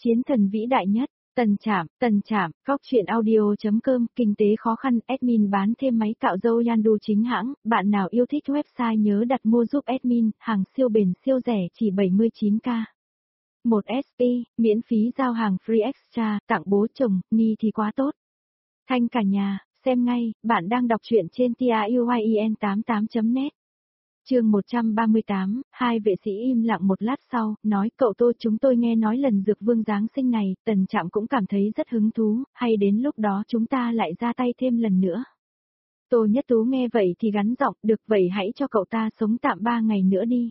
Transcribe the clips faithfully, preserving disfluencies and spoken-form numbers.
Chiến thần vĩ đại nhất, Tần Trạm, Tần Trạm, Góc truyện audio chấm com, kinh tế khó khăn, admin bán thêm máy cạo râu Yandu chính hãng, bạn nào yêu thích website nhớ đặt mua giúp admin, hàng siêu bền siêu rẻ chỉ bảy mươi chín k. một ét pê, miễn phí giao hàng free extra, tặng bố chồng, ni thì quá tốt. Thanh cả nhà, xem ngay, bạn đang đọc truyện trên tien tám mươi tám chấm net. Chương một trăm ba mươi tám, hai vệ sĩ im lặng một lát sau, nói cậu Tô chúng tôi nghe nói lần dược vương Giáng sinh này, Tần Trạm cũng cảm thấy rất hứng thú, hay đến lúc đó chúng ta lại ra tay thêm lần nữa. Tô Nhất Tú nghe vậy thì gắn giọng, được vậy hãy cho cậu ta sống tạm ba ngày nữa đi.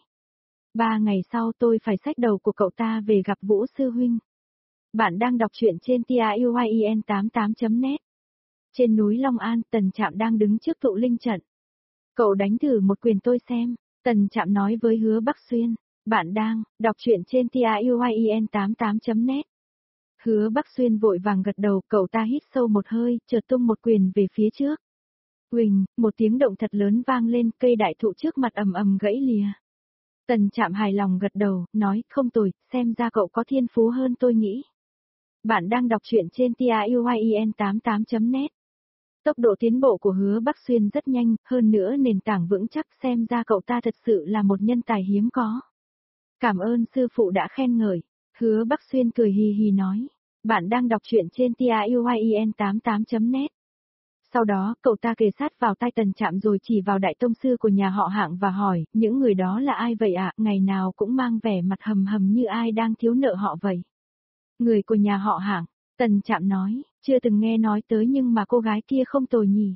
Ba ngày sau tôi phải xách đầu của cậu ta về gặp Vũ Sư Huynh. Bạn đang đọc truyện trên tien tám mươi tám chấm net. Trên núi Long An, Tần Trạm đang đứng trước tụ linh trận. Cậu đánh thử một quyền tôi xem, Tần Trạm nói với Hứa Bắc Xuyên. Bạn đang đọc truyện trên tien tám mươi tám chấm net. Hứa Bắc Xuyên vội vàng gật đầu, cậu ta hít sâu một hơi, chợt tung một quyền về phía trước. Huỳnh, một tiếng động thật lớn vang lên, cây đại thụ trước mặt ầm ầm gãy lìa. Tần Trạm hài lòng gật đầu, nói, không tồi, xem ra cậu có thiên phú hơn tôi nghĩ. Bạn đang đọc truyện trên tien tám mươi tám chấm net. Tốc độ tiến bộ của Hứa Bắc Xuyên rất nhanh, hơn nữa nền tảng vững chắc, xem ra cậu ta thật sự là một nhân tài hiếm có. Cảm ơn sư phụ đã khen ngợi. Hứa Bắc Xuyên cười hì hì nói. Bạn đang đọc truyện trên tien tám mươi tám chấm net. Sau đó, cậu ta kề sát vào tai Tần Trạm rồi chỉ vào đại tông sư của nhà họ Hạng và hỏi, những người đó là ai vậy ạ, ngày nào cũng mang vẻ mặt hầm hầm như ai đang thiếu nợ họ vậy. Người của nhà họ Hạng, Tần Trạm nói, chưa từng nghe nói tới nhưng mà cô gái kia không tồi nhỉ.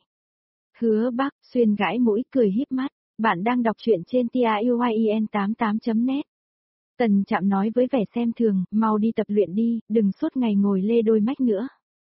Hứa Bắc Xuyên gãi mũi cười híp mắt, bạn đang đọc truyện trên tien tám mươi tám chấm net. Tần Trạm nói với vẻ xem thường, mau đi tập luyện đi, đừng suốt ngày ngồi lê đôi mách nữa.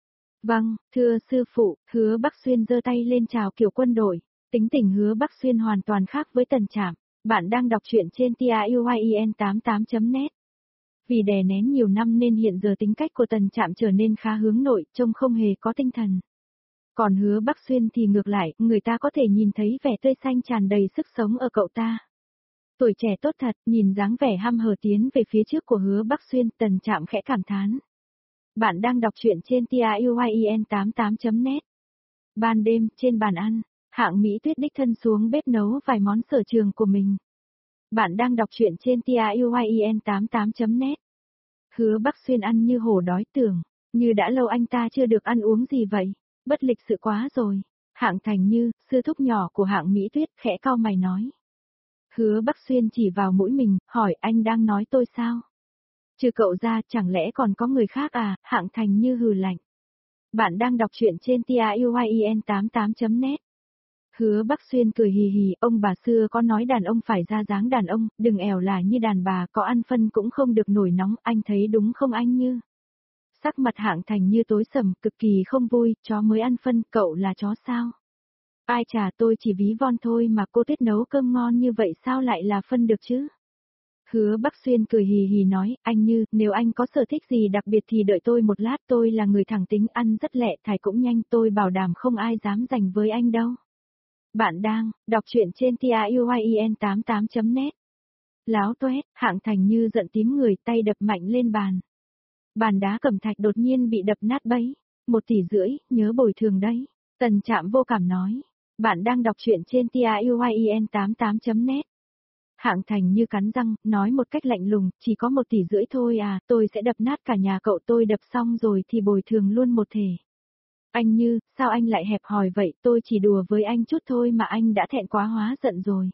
Vâng, thưa sư phụ, Hứa Bắc Xuyên giơ tay lên chào kiểu quân đội, tính tình Hứa Bắc Xuyên hoàn toàn khác với Tần Trạm. Bạn đang đọc truyện trên tien tám mươi tám chấm net. Vì đè nén nhiều năm nên hiện giờ tính cách của Tần Trạm trở nên khá hướng nội, trông không hề có tinh thần. Còn Hứa Bắc Xuyên thì ngược lại, người ta có thể nhìn thấy vẻ tươi xanh tràn đầy sức sống ở cậu ta. Tuổi trẻ tốt thật, nhìn dáng vẻ hăm hở tiến về phía trước của Hứa Bắc Xuyên, Tần Trạm khẽ cảm thán. Bạn đang đọc truyện trên tien tám mươi tám chấm net. Ban đêm, trên bàn ăn, Hạng Mỹ Tuyết đích thân xuống bếp nấu vài món sở trường của mình. Bạn đang đọc truyện trên tien tám mươi tám chấm net. Hứa Bắc Xuyên ăn như hổ đói tưởng, như đã lâu anh ta chưa được ăn uống gì vậy, bất lịch sự quá rồi. Hạng Thành Như, sư thúc nhỏ của Hạng Mỹ Tuyết, khẽ cau mày nói. Hứa Bắc Xuyên chỉ vào mũi mình, hỏi anh đang nói tôi sao? Trừ cậu ra, chẳng lẽ còn có người khác à? Hạng Thành Như hừ lạnh. Bạn đang đọc truyện trên tien tám mươi tám chấm net. Hứa Bắc Xuyên cười hì hì, ông bà xưa có nói đàn ông phải ra dáng đàn ông, đừng ẻo là như đàn bà, có ăn phân cũng không được nổi nóng, anh thấy đúng không anh Như? Sắc mặt Hạng Thành Như tối sầm, cực kỳ không vui, chó mới ăn phân, cậu là chó sao? Ai chà, tôi chỉ ví von thôi mà cô Tuyết nấu cơm ngon như vậy sao lại là phân được chứ? Hứa Bắc Xuyên cười hì hì nói, anh Như, nếu anh có sở thích gì đặc biệt thì đợi tôi một lát, tôi là người thẳng tính, ăn rất lẹ, thải cũng nhanh, tôi bảo đảm không ai dám giành với anh đâu. Bạn đang đọc truyện trên tien tám mươi tám chấm net. Láo toét, Hạng Thành Như giận tím người, tay đập mạnh lên bàn. Bàn đá cẩm thạch đột nhiên bị đập nát bấy. Một tỷ rưỡi, nhớ bồi thường đấy. Tần Trạm vô cảm nói. Bạn đang đọc truyện trên tien tám mươi tám chấm net. Hạng Thành Như cắn răng, nói một cách lạnh lùng, chỉ có một tỷ rưỡi thôi à, tôi sẽ đập nát cả nhà cậu, tôi đập xong rồi thì bồi thường luôn một thể. Anh Như, sao anh lại hẹp hòi vậy, tôi chỉ đùa với anh chút thôi mà anh đã thẹn quá hóa giận rồi.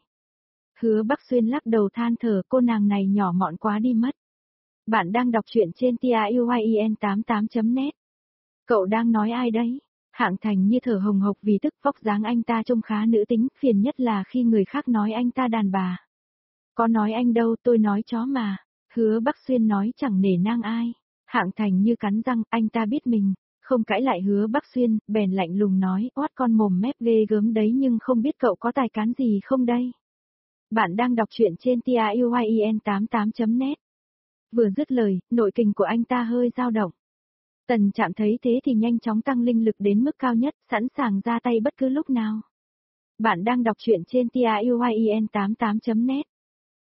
Hứa Bắc Xuyên lắc đầu than thở, cô nàng này nhỏ mọn quá đi mất. Bạn đang đọc truyện trên tien tám mươi tám chấm net. Cậu đang nói ai đấy? Hạng Thành Như thở hồng hộc vì tức, vóc dáng anh ta trông khá nữ tính, phiền nhất là khi người khác nói anh ta đàn bà. Có nói anh đâu, tôi nói chó mà. Hứa Bắc Xuyên nói chẳng nể nang ai. Hạng Thành Như cắn răng, anh ta biết mình. Không cãi lại Hứa Bắc Xuyên, bèn lạnh lùng nói, oát con mồm mép ghê gớm đấy nhưng không biết cậu có tài cán gì không đây? Bạn đang đọc truyện trên tien tám mươi tám chấm net. Vừa dứt lời, nội kình của anh ta hơi dao động. Tần Trạm thấy thế thì nhanh chóng tăng linh lực đến mức cao nhất, sẵn sàng ra tay bất cứ lúc nào. Bạn đang đọc truyện trên tien tám mươi tám chấm net.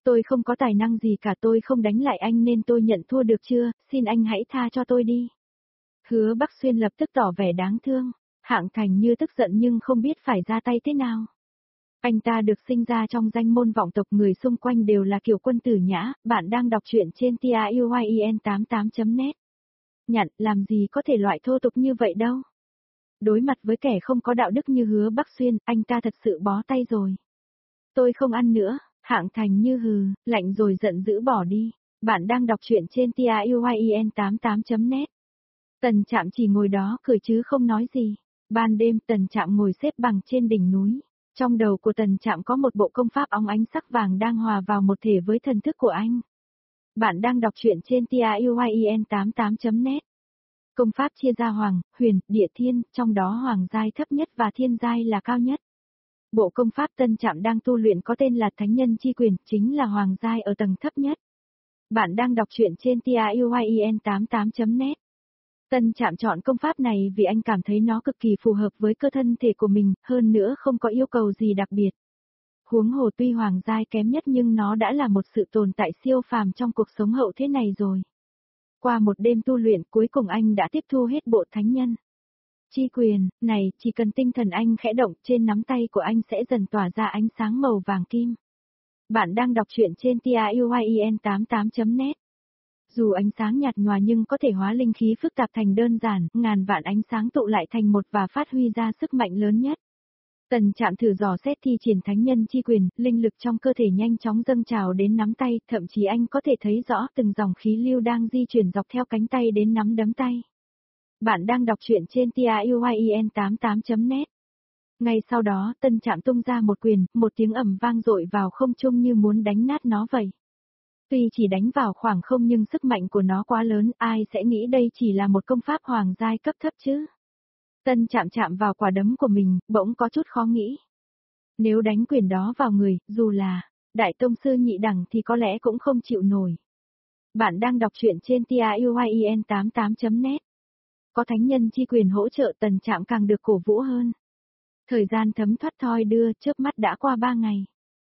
Tôi không có tài năng gì cả, tôi không đánh lại anh nên tôi nhận thua được chưa, xin anh hãy tha cho tôi đi. Hứa Bắc Xuyên lập tức tỏ vẻ đáng thương, Hạng Thành Như tức giận nhưng không biết phải ra tay thế nào. Anh ta được sinh ra trong danh môn vọng tộc, người xung quanh đều là kiểu quân tử nhã. Bạn đang đọc truyện trên tien tám tám chấm net. Nhặn, làm gì có thể loại thô tục như vậy đâu. Đối mặt với kẻ không có đạo đức như Hứa Bắc Xuyên, anh ta thật sự bó tay rồi. Tôi không ăn nữa, Hạng Thành Như hừ, lạnh rồi giận dữ bỏ đi. Bạn đang đọc truyện trên tien tám tám chấm net. Tần Trạm chỉ ngồi đó cười chứ không nói gì. Ban đêm Tần Trạm ngồi xếp bằng trên đỉnh núi. Trong đầu của Tần Trạm có một bộ công pháp óng ánh sắc vàng đang hòa vào một thể với thần thức của anh. Bạn đang đọc truyện trên tien tám tám chấm net. Công pháp chia ra hoàng, huyền, địa thiên, trong đó hoàng giai thấp nhất và thiên giai là cao nhất. Bộ công pháp Tần Trạm đang tu luyện có tên là Thánh Nhân Chi Quyền, chính là hoàng giai ở tầng thấp nhất. Bạn đang đọc truyện trên tien tám tám chấm net. Tần Trạm chọn công pháp này vì anh cảm thấy nó cực kỳ phù hợp với cơ thân thể của mình, hơn nữa không có yêu cầu gì đặc biệt. Huống hồ tuy hoàng giai kém nhất nhưng nó đã là một sự tồn tại siêu phàm trong cuộc sống hậu thế này rồi. Qua một đêm tu luyện cuối cùng anh đã tiếp thu hết bộ Thánh Nhân Chi Quyền này, chỉ cần tinh thần anh khẽ động trên nắm tay của anh sẽ dần tỏa ra ánh sáng màu vàng kim. Bạn đang đọc truyện trên tien tám tám chấm net. Dù ánh sáng nhạt nhòa nhưng có thể hóa linh khí phức tạp thành đơn giản, ngàn vạn ánh sáng tụ lại thành một và phát huy ra sức mạnh lớn nhất. Tần Trạm thử dò xét thi triển Thánh Nhân Chi Quyền, linh lực trong cơ thể nhanh chóng dâng trào đến nắm tay, thậm chí anh có thể thấy rõ từng dòng khí lưu đang di chuyển dọc theo cánh tay đến nắm đấm tay. Bạn đang đọc truyện trên tien tám tám chấm net. Ngay sau đó, Tần Trạm tung ra một quyền, một tiếng ầm vang dội vào không trung như muốn đánh nát nó vậy. Tuy chỉ đánh vào khoảng không nhưng sức mạnh của nó quá lớn, ai sẽ nghĩ đây chỉ là một công pháp hoàng giai cấp thấp chứ? Tần Trạm chạm vào quả đấm của mình, bỗng có chút khó nghĩ. Nếu đánh quyền đó vào người, dù là đại tông sư nhị đẳng thì có lẽ cũng không chịu nổi. Bạn đang đọc truyện trên tien tám tám chấm net. Có Thánh Nhân Chi Quyền hỗ trợ, Tần Trạm càng được cổ vũ hơn. Thời gian thấm thoát thoi đưa, chớp mắt đã qua ba ngày.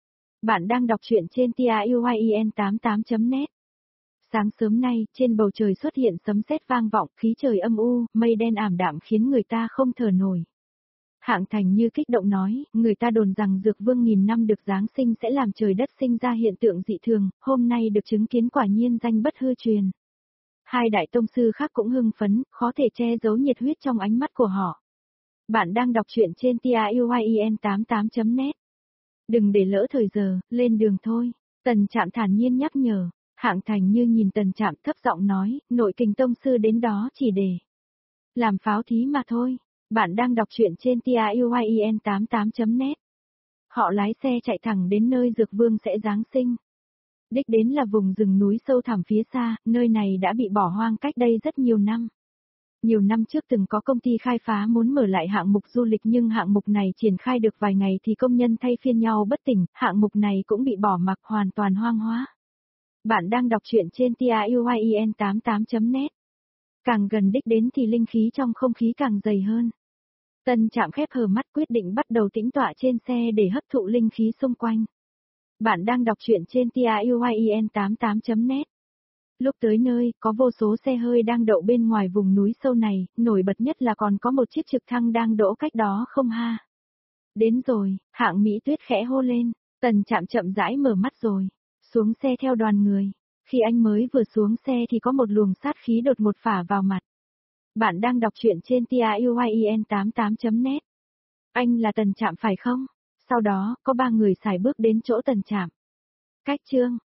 Bạn đang đọc truyện trên tien tám tám chấm net. Sáng sớm nay, trên bầu trời xuất hiện sấm sét vang vọng, khí trời âm u, mây đen ảm đạm khiến người ta không thở nổi. Hạng Thành Như kích động nói, người ta đồn rằng Dược Vương nghìn năm được giáng sinh sẽ làm trời đất sinh ra hiện tượng dị thường, hôm nay được chứng kiến quả nhiên danh bất hư truyền. Hai đại tông sư khác cũng hưng phấn, khó thể che giấu nhiệt huyết trong ánh mắt của họ. Bạn đang đọc truyện trên tien tám tám chấm net. Đừng để lỡ thời giờ, lên đường thôi. Tần Trạm thản nhiên nhắc nhở. Hạng Thành Như nhìn Tần Trạm thấp giọng nói, nội kình tông sư đến đó chỉ để làm pháo thí mà thôi. Bạn đang đọc truyện trên tien tám tám chấm net. Họ lái xe chạy thẳng đến nơi Dược Vương sẽ giáng sinh. Đích đến là vùng rừng núi sâu thẳm phía xa, nơi này đã bị bỏ hoang cách đây rất nhiều năm. Nhiều năm trước từng có công ty khai phá muốn mở lại hạng mục du lịch nhưng hạng mục này triển khai được vài ngày thì công nhân thay phiên nhau bất tỉnh, hạng mục này cũng bị bỏ mặc hoàn toàn hoang hóa. Bạn đang đọc truyện trên tien tám tám chấm net. Càng gần đích đến thì linh khí trong không khí càng dày hơn. Tần Trạm khép hờ mắt quyết định bắt đầu tĩnh tọa trên xe để hấp thụ linh khí xung quanh. Bạn đang đọc truyện trên tien tám tám chấm net. Lúc tới nơi, có vô số xe hơi đang đậu bên ngoài vùng núi sâu này, nổi bật nhất là còn có một chiếc trực thăng đang đỗ cách đó không ha. Đến rồi, Hạng Mỹ Tuyết khẽ hô lên, Tần Trạm chậm rãi mở mắt rồi, xuống xe theo đoàn người. Khi anh mới vừa xuống xe thì có một luồng sát khí đột ngột phả vào mặt. Bạn đang đọc truyện trên tien tám tám chấm net. Anh là Tần Trạm phải không? Sau đó, có ba người sải bước đến chỗ Tần Trạm. Cách chương,